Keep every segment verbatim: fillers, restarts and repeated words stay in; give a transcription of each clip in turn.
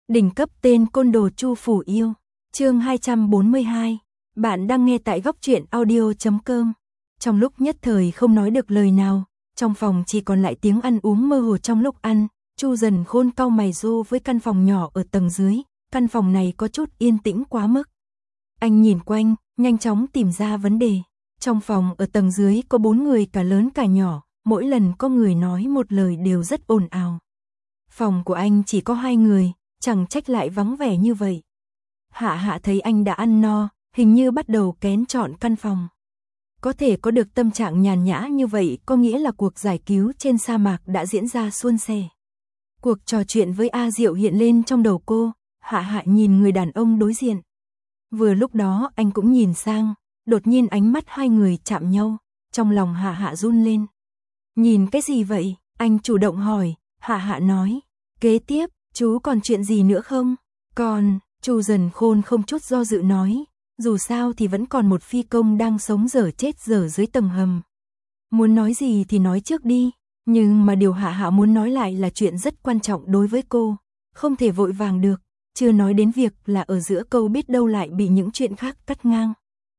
Đỉnh cấp tên côn đồ Chu Phủ Yêu. Chương hai trăm bốn mươi hai. Bạn đang nghe tại góc truyện audio chấm com. Trong lúc nhất thời không nói được lời nào, trong phòng chỉ còn lại tiếng ăn uống mơ hồ trong lúc ăn. Chu Dần Khôn cau mày rô với căn phòng nhỏ ở tầng dưới, căn phòng này có chút yên tĩnh quá mức. Anh nhìn quanh, nhanh chóng tìm ra vấn đề. Trong phòng ở tầng dưới có bốn người cả lớn cả nhỏ, mỗi lần có người nói một lời đều rất ồn ào. Phòng của anh chỉ có hai người, chẳng trách lại vắng vẻ như vậy. Hạ Hạ thấy anh đã ăn no, hình như bắt đầu kén chọn căn phòng. Có thể có được tâm trạng nhàn nhã như vậy có nghĩa là cuộc giải cứu trên sa mạc đã diễn ra suôn sẻ. Cuộc trò chuyện với A Diệu hiện lên trong đầu cô, Hạ Hạ nhìn người đàn ông đối diện. Vừa lúc đó anh cũng nhìn sang, đột nhiên ánh mắt hai người chạm nhau, trong lòng Hạ Hạ run lên. Nhìn cái gì vậy? Anh chủ động hỏi, Hạ Hạ nói. Kế tiếp, chú còn chuyện gì nữa không? Còn, Chu Dần Khôn không chút do dự nói, dù sao thì vẫn còn một phi công đang sống dở chết dở dưới tầng hầm. Muốn nói gì thì nói trước đi, nhưng mà điều Hạ Hạ muốn nói lại là chuyện rất quan trọng đối với cô, không thể vội vàng được, chưa nói đến việc là ở giữa câu biết đâu lại bị những chuyện khác cắt ngang.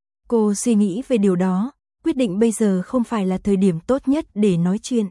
Cô suy nghĩ về điều đó, quyết định bây giờ không phải là thời điểm tốt nhất để nói chuyện.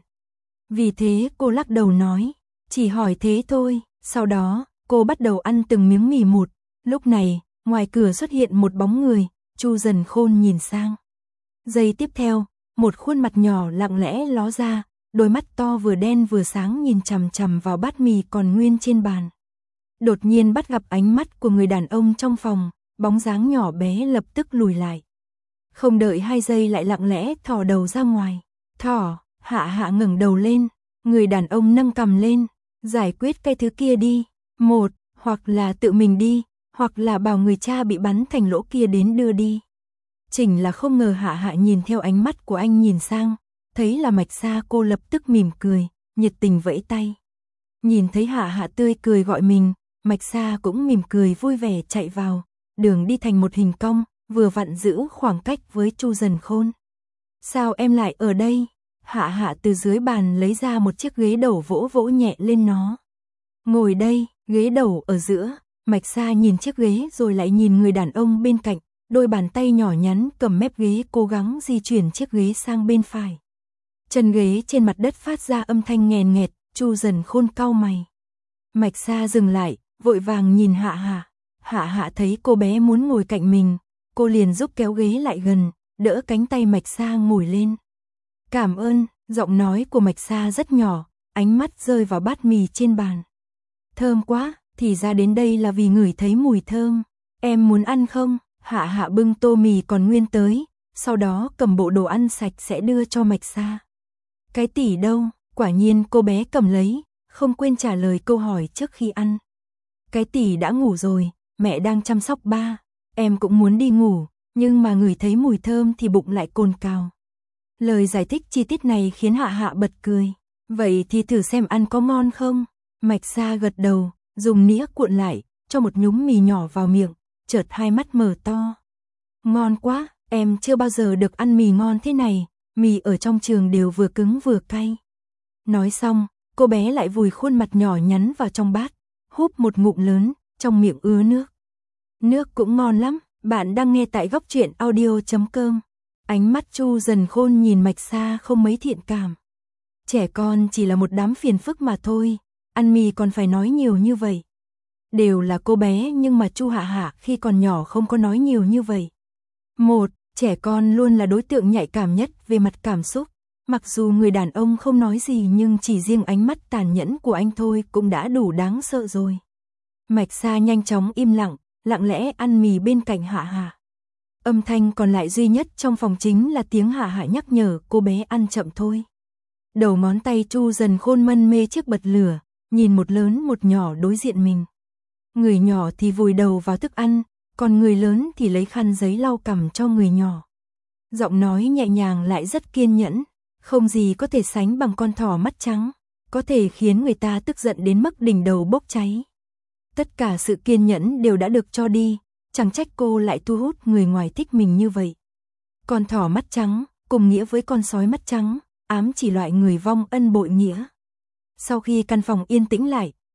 Vì thế cô lắc đầu nói, chỉ hỏi thế thôi, sau đó, cô bắt đầu ăn từng miếng mì một. Lúc này, ngoài cửa xuất hiện một bóng người, Chu Dần Khôn nhìn sang. Giây tiếp theo, một khuôn mặt nhỏ lặng lẽ ló ra, đôi mắt to vừa đen vừa sáng nhìn chằm chằm vào bát mì còn nguyên trên bàn. Đột nhiên bắt gặp ánh mắt của người đàn ông trong phòng, bóng dáng nhỏ bé lập tức lùi lại. Không đợi hai giây lại lặng lẽ thò đầu ra ngoài. Thỏ, Hạ Hạ ngẩng đầu lên, người đàn ông nâng cằm lên, giải quyết cái thứ kia đi. Một, hoặc là tự mình đi, hoặc là bảo người cha bị bắn thành lỗ kia đến đưa đi. Chỉnh là không ngờ Hạ Hạ nhìn theo ánh mắt của anh nhìn sang, thấy là Mạch Sa, cô lập tức mỉm cười, nhiệt tình vẫy tay. Nhìn thấy Hạ Hạ tươi cười gọi mình, Mạch Sa cũng mỉm cười vui vẻ chạy vào, đường đi thành một hình cong, vừa vặn giữ khoảng cách với Chu Dần Khôn. Sao em lại ở đây? Hạ Hạ từ dưới bàn lấy ra một chiếc ghế đầu vỗ vỗ nhẹ lên nó. Ngồi đây, ghế đầu ở giữa. Mạch Sa nhìn chiếc ghế rồi lại nhìn người đàn ông bên cạnh, đôi bàn tay nhỏ nhắn cầm mép ghế cố gắng di chuyển chiếc ghế sang bên phải. Chân ghế trên mặt đất phát ra âm thanh nghèn nghẹt, Chu Dần Khôn cau mày. Mạch Sa dừng lại, vội vàng nhìn Hạ Hạ. Hạ Hạ thấy cô bé muốn ngồi cạnh mình, cô liền giúp kéo ghế lại gần, đỡ cánh tay Mạch Sa ngồi lên. Cảm ơn, giọng nói của Mạch Sa rất nhỏ, ánh mắt rơi vào bát mì trên bàn. Thơm quá, thì ra đến đây là vì ngửi thấy mùi thơm. Em muốn ăn không? Hạ Hạ bưng tô mì còn nguyên tới, sau đó cầm bộ đồ ăn sạch sẽ đưa cho Mạch Sa. Cái tỷ đâu? Quả nhiên cô bé cầm lấy, không quên trả lời câu hỏi trước khi ăn. Cái tỷ đã ngủ rồi, mẹ đang chăm sóc ba. Em cũng muốn đi ngủ, nhưng mà ngửi thấy mùi thơm thì bụng lại cồn cào. Lời giải thích chi tiết này khiến Hạ Hạ bật cười. Vậy thì thử xem ăn có ngon không? Mạch Sa gật đầu, dùng nĩa cuộn lại, cho một nhúm mì nhỏ vào miệng, chợt hai mắt mở to. Ngon quá, em chưa bao giờ được ăn mì ngon thế này, mì ở trong trường đều vừa cứng vừa cay. Nói xong, cô bé lại vùi khuôn mặt nhỏ nhắn vào trong bát, húp một ngụm lớn, trong miệng ứa nước. Nước cũng ngon lắm, bạn đang nghe tại góc truyện audio chấm com. Ánh mắt Chu Dần Khôn nhìn Mạch Sa không mấy thiện cảm. Trẻ con chỉ là một đám phiền phức mà thôi, ăn mì còn phải nói nhiều như vậy. Đều là cô bé nhưng mà Chu Hạ Hạ khi còn nhỏ không có nói nhiều như vậy. Một, trẻ con luôn là đối tượng nhạy cảm nhất về mặt cảm xúc. Mặc dù người đàn ông không nói gì nhưng chỉ riêng ánh mắt tàn nhẫn của anh thôi cũng đã đủ đáng sợ rồi. Mạch Sa nhanh chóng im lặng, lặng lẽ ăn mì bên cạnh Hạ Hạ. Âm thanh còn lại duy nhất trong phòng chính là tiếng Hạ Hạ nhắc nhở cô bé ăn chậm thôi. Đầu ngón tay Chu Dần Khôn mân mê chiếc bật lửa, nhìn một lớn một nhỏ đối diện mình. Người nhỏ thì vùi đầu vào thức ăn, còn người lớn thì lấy khăn giấy lau cằm cho người nhỏ. Giọng nói nhẹ nhàng lại rất kiên nhẫn, không gì có thể sánh bằng con thỏ mắt trắng, có thể khiến người ta tức giận đến mức đỉnh đầu bốc cháy. Tất cả sự kiên nhẫn đều đã được cho đi, chẳng trách cô lại thu hút người ngoài thích mình như vậy. Con thỏ mắt trắng, cùng nghĩa với con sói mắt trắng, ám chỉ loại người vong ân bội nghĩa. Sau khi căn phòng yên tĩnh lại,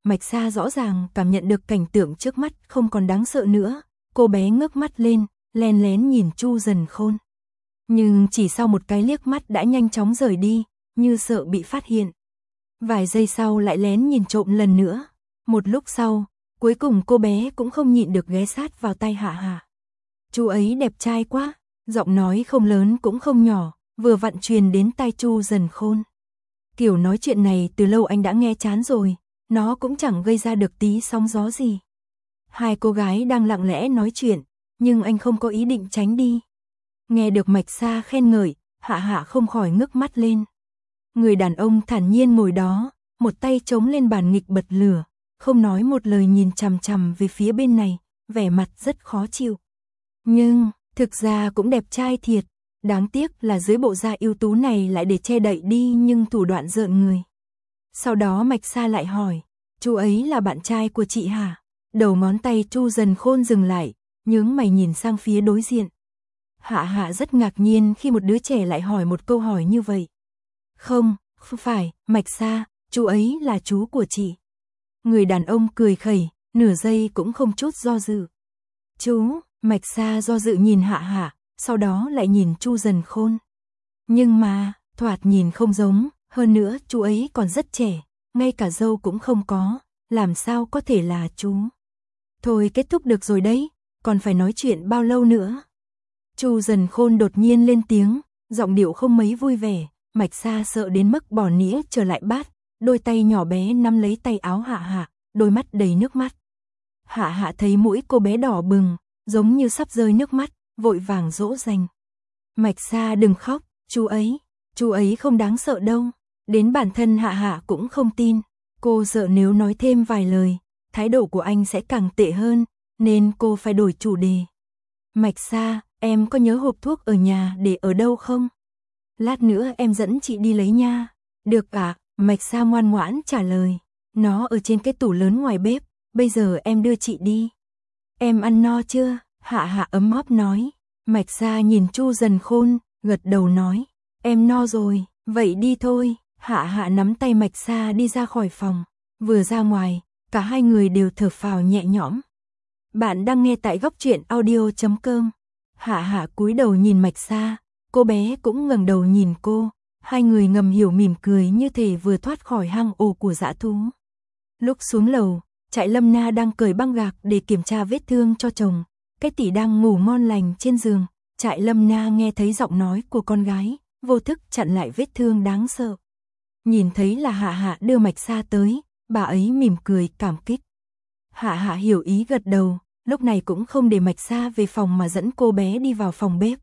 Mạch Sa rõ ràng cảm nhận được cảnh tượng trước mắt không còn đáng sợ nữa, cô bé ngước mắt lên, len lén nhìn Chu Dần Khôn. Nhưng chỉ sau một cái liếc mắt đã nhanh chóng rời đi, như sợ bị phát hiện. Vài giây sau lại lén nhìn trộm lần nữa. Một lúc sau, cuối cùng cô bé cũng không nhịn được ghé sát vào tay Hạ Hạ. Chú ấy đẹp trai quá, giọng nói không lớn cũng không nhỏ, vừa vặn truyền đến tai Chu Dần Khôn. Kiểu nói chuyện này từ lâu anh đã nghe chán rồi, nó cũng chẳng gây ra được tí sóng gió gì. Hai cô gái đang lặng lẽ nói chuyện, nhưng anh không có ý định tránh đi. Nghe được Mạch Sa khen ngợi, Hạ Hạ không khỏi ngước mắt lên. Người đàn ông thản nhiên ngồi đó, một tay chống lên bàn nghịch bật lửa, không nói một lời nhìn chằm chằm về phía bên này, vẻ mặt rất khó chịu. Nhưng, thực ra cũng đẹp trai thiệt, đáng tiếc là dưới bộ da ưu tú này lại để che đậy đi nhưng thủ đoạn rợn người. Sau đó Mạch Sa lại hỏi, chú ấy là bạn trai của chị hả? Đầu ngón tay Chu Dần Khôn dừng lại, nhướng mày nhìn sang phía đối diện. Hạ Hạ rất ngạc nhiên khi một đứa trẻ lại hỏi một câu hỏi như vậy. Không, không phải, Mạch Sa, chú ấy là chú của chị. Người đàn ông cười khẩy, nửa giây cũng không chút do dự. Chú, Mạch Sa do dự nhìn Hạ Hạ, sau đó lại nhìn Chu Dần Khôn. Nhưng mà, thoạt nhìn không giống, hơn nữa chú ấy còn rất trẻ, ngay cả râu cũng không có, làm sao có thể là chú. Thôi kết thúc được rồi đấy, còn phải nói chuyện bao lâu nữa. Chu Dần Khôn đột nhiên lên tiếng, giọng điệu không mấy vui vẻ, Mạch Sa sợ đến mức bỏ nĩa trở lại bát, đôi tay nhỏ bé nắm lấy tay áo Hạ Hạ, đôi mắt đầy nước mắt. Hạ Hạ thấy mũi cô bé đỏ bừng, giống như sắp rơi nước mắt, vội vàng dỗ dành. Mạch Sa đừng khóc, chú ấy, chú ấy không đáng sợ đâu. Đến bản thân Hạ Hạ cũng không tin, cô sợ nếu nói thêm vài lời, thái độ của anh sẽ càng tệ hơn, nên cô phải đổi chủ đề. Mạch Sa, em có nhớ hộp thuốc ở nhà để ở đâu không? Lát nữa em dẫn chị đi lấy nha. Được ạ, à? Mạch Sa ngoan ngoãn trả lời. Nó ở trên cái tủ lớn ngoài bếp, bây giờ em đưa chị đi. Em ăn no chưa? Hạ Hạ ấm áp nói. Mạch Sa nhìn Chu Dần Khôn, gật đầu nói. Em no rồi, vậy đi thôi. Hạ Hạ nắm tay Mạch Sa đi ra khỏi phòng. Vừa ra ngoài, cả hai người đều thở phào nhẹ nhõm. Bạn đang nghe tại góc truyện audio chấm com. Hạ Hạ cúi đầu nhìn Mạch Sa, cô bé cũng ngẩng đầu nhìn cô, hai người ngầm hiểu mỉm cười như thể vừa thoát khỏi hang ổ của dã thú. Lúc xuống lầu, Trại Lâm Na đang cởi băng gạc để kiểm tra vết thương cho chồng, cái tỷ đang ngủ ngon lành trên giường. Trại Lâm Na nghe thấy giọng nói của con gái, vô thức chặn lại vết thương đáng sợ. Nhìn thấy là Hạ Hạ đưa Mạch Sa tới, bà ấy mỉm cười cảm kích. Hạ Hạ hiểu ý gật đầu, lúc này cũng không để Mạch Sa về phòng mà dẫn cô bé đi vào phòng bếp.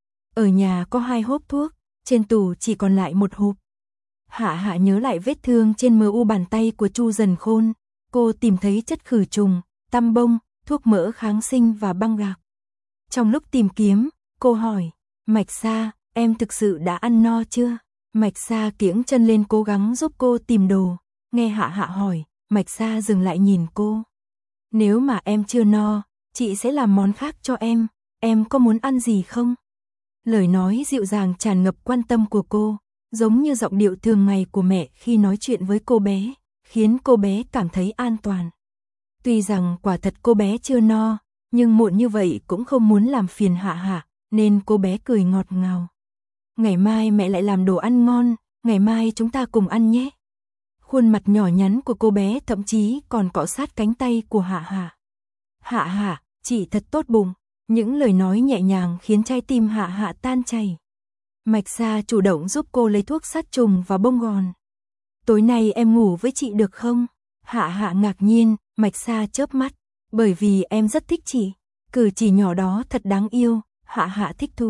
Ở nhà có hai hộp thuốc, trên tủ chỉ còn lại một hộp. Hạ Hạ nhớ lại vết thương trên mờ u bàn tay của Chu Dần Khôn, cô tìm thấy chất khử trùng, tăm bông, thuốc mỡ kháng sinh và băng gạc. Trong lúc tìm kiếm, cô hỏi, Mạch Sa, em thực sự đã ăn no chưa? Mạch Sa kiễng chân lên cố gắng giúp cô tìm đồ, nghe Hạ Hạ hỏi, Mạch Sa dừng lại nhìn cô. Nếu mà em chưa no, chị sẽ làm món khác cho em, em có muốn ăn gì không? Lời nói dịu dàng tràn ngập quan tâm của cô, giống như giọng điệu thường ngày của mẹ khi nói chuyện với cô bé, khiến cô bé cảm thấy an toàn. Tuy rằng quả thật cô bé chưa no, nhưng muộn như vậy cũng không muốn làm phiền Hạ Hạ, nên cô bé cười ngọt ngào. Ngày mai mẹ lại làm đồ ăn ngon, ngày mai chúng ta cùng ăn nhé. Khuôn mặt nhỏ nhắn của cô bé thậm chí còn cọ sát cánh tay của Hạ Hạ. Hạ Hạ, chị thật tốt bụng. Những lời nói nhẹ nhàng khiến trái tim Hạ Hạ tan chảy. Mạch Sa chủ động giúp cô lấy thuốc sát trùng và bông gòn. Tối nay em ngủ với chị được không? Hạ Hạ ngạc nhiên, Mạch Sa chớp mắt. Bởi vì em rất thích chị. Cử chỉ nhỏ đó thật đáng yêu, Hạ Hạ thích thú.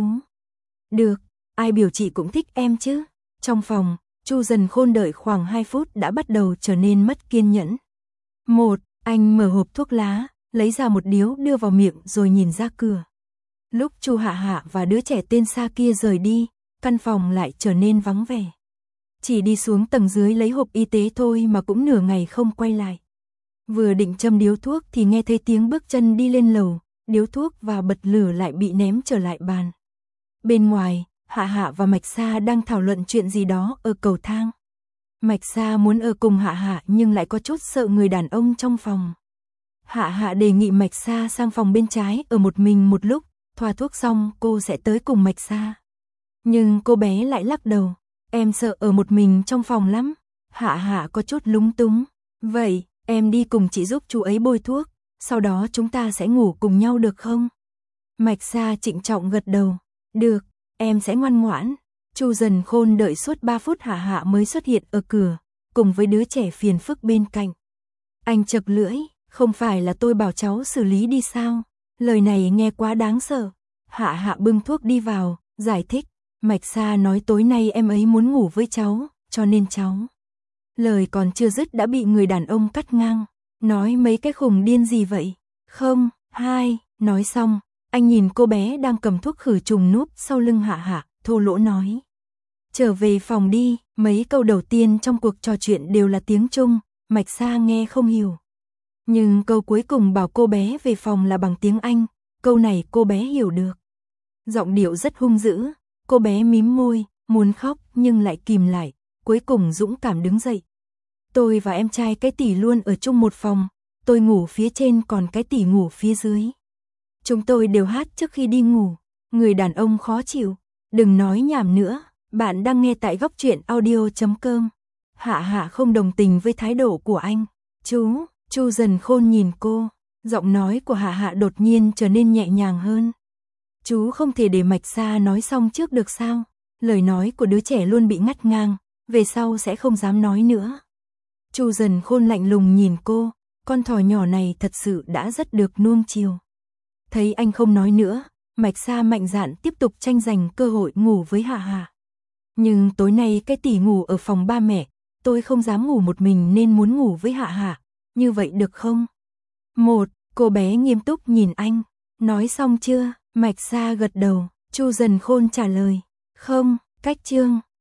Được, ai biểu chị cũng thích em chứ. Trong phòng, Chu Dần Khôn đợi khoảng hai phút đã bắt đầu trở nên mất kiên nhẫn. Một, anh mở hộp thuốc lá, lấy ra một điếu đưa vào miệng rồi nhìn ra cửa. Lúc Chu Hạ Hạ và đứa trẻ tên Sa kia rời đi, căn phòng lại trở nên vắng vẻ. Chỉ đi xuống tầng dưới lấy hộp y tế thôi mà cũng nửa ngày không quay lại. Vừa định châm điếu thuốc thì nghe thấy tiếng bước chân đi lên lầu, điếu thuốc và bật lửa lại bị ném trở lại bàn. Bên ngoài, Hạ Hạ và Mạch Sa đang thảo luận chuyện gì đó ở cầu thang. Mạch Sa muốn ở cùng Hạ Hạ nhưng lại có chút sợ người đàn ông trong phòng. Hạ Hạ đề nghị Mạch Sa sang phòng bên trái ở một mình một lúc, thoa thuốc xong cô sẽ tới cùng Mạch Sa. Nhưng cô bé lại lắc đầu, em sợ ở một mình trong phòng lắm. Hạ Hạ có chút lúng túng, vậy em đi cùng chị giúp chú ấy bôi thuốc, sau đó chúng ta sẽ ngủ cùng nhau được không? Mạch Sa trịnh trọng gật đầu, được, em sẽ ngoan ngoãn. Chu Dần Khôn đợi suốt ba phút Hạ Hạ mới xuất hiện ở cửa, cùng với đứa trẻ phiền phức bên cạnh. Anh chật lưỡi, không phải là tôi bảo cháu xử lý đi sao? Lời này nghe quá đáng sợ. Hạ Hạ bưng thuốc đi vào, giải thích, Mạch Sa nói tối nay em ấy muốn ngủ với cháu, cho nên cháu. Lời còn chưa dứt đã bị người đàn ông cắt ngang, nói mấy cái khùng điên gì vậy? Không, hai, nói xong, anh nhìn cô bé đang cầm thuốc khử trùng núp sau lưng Hạ Hạ, thô lỗ nói. Trở về phòng đi, mấy câu đầu tiên trong cuộc trò chuyện đều là tiếng Trung, Mạch Sa nghe không hiểu. Nhưng câu cuối cùng bảo cô bé về phòng là bằng tiếng Anh, câu này cô bé hiểu được. Giọng điệu rất hung dữ, cô bé mím môi, muốn khóc nhưng lại kìm lại, cuối cùng dũng cảm đứng dậy. Tôi và em trai cái tỷ luôn ở chung một phòng, tôi ngủ phía trên còn cái tỷ ngủ phía dưới. Chúng tôi đều hát trước khi đi ngủ, người đàn ông khó chịu, đừng nói nhảm nữa, bạn đang nghe tại góc truyện audio chấm com. Hạ Hạ không đồng tình với thái độ của anh, chú, Chu Dần Khôn nhìn cô, giọng nói của Hạ Hạ đột nhiên trở nên nhẹ nhàng hơn. Chú không thể để Mạch Sa nói xong trước được sao? Lời nói của đứa trẻ luôn bị ngắt ngang, về sau sẽ không dám nói nữa. Chu Dần Khôn lạnh lùng nhìn cô, con thỏ nhỏ này thật sự đã rất được nuông chiều. Thấy anh không nói nữa, Mạch Sa mạnh dạn tiếp tục tranh giành cơ hội ngủ với Hạ Hạ. Nhưng tối nay cái tỷ ngủ ở phòng ba mẹ, tôi không dám ngủ một mình nên muốn ngủ với Hạ Hạ, như vậy được không? Một, cô bé nghiêm túc nhìn anh, nói xong chưa? Mạch Sa gật đầu, Chu Dần Khôn trả lời, không, cách chương.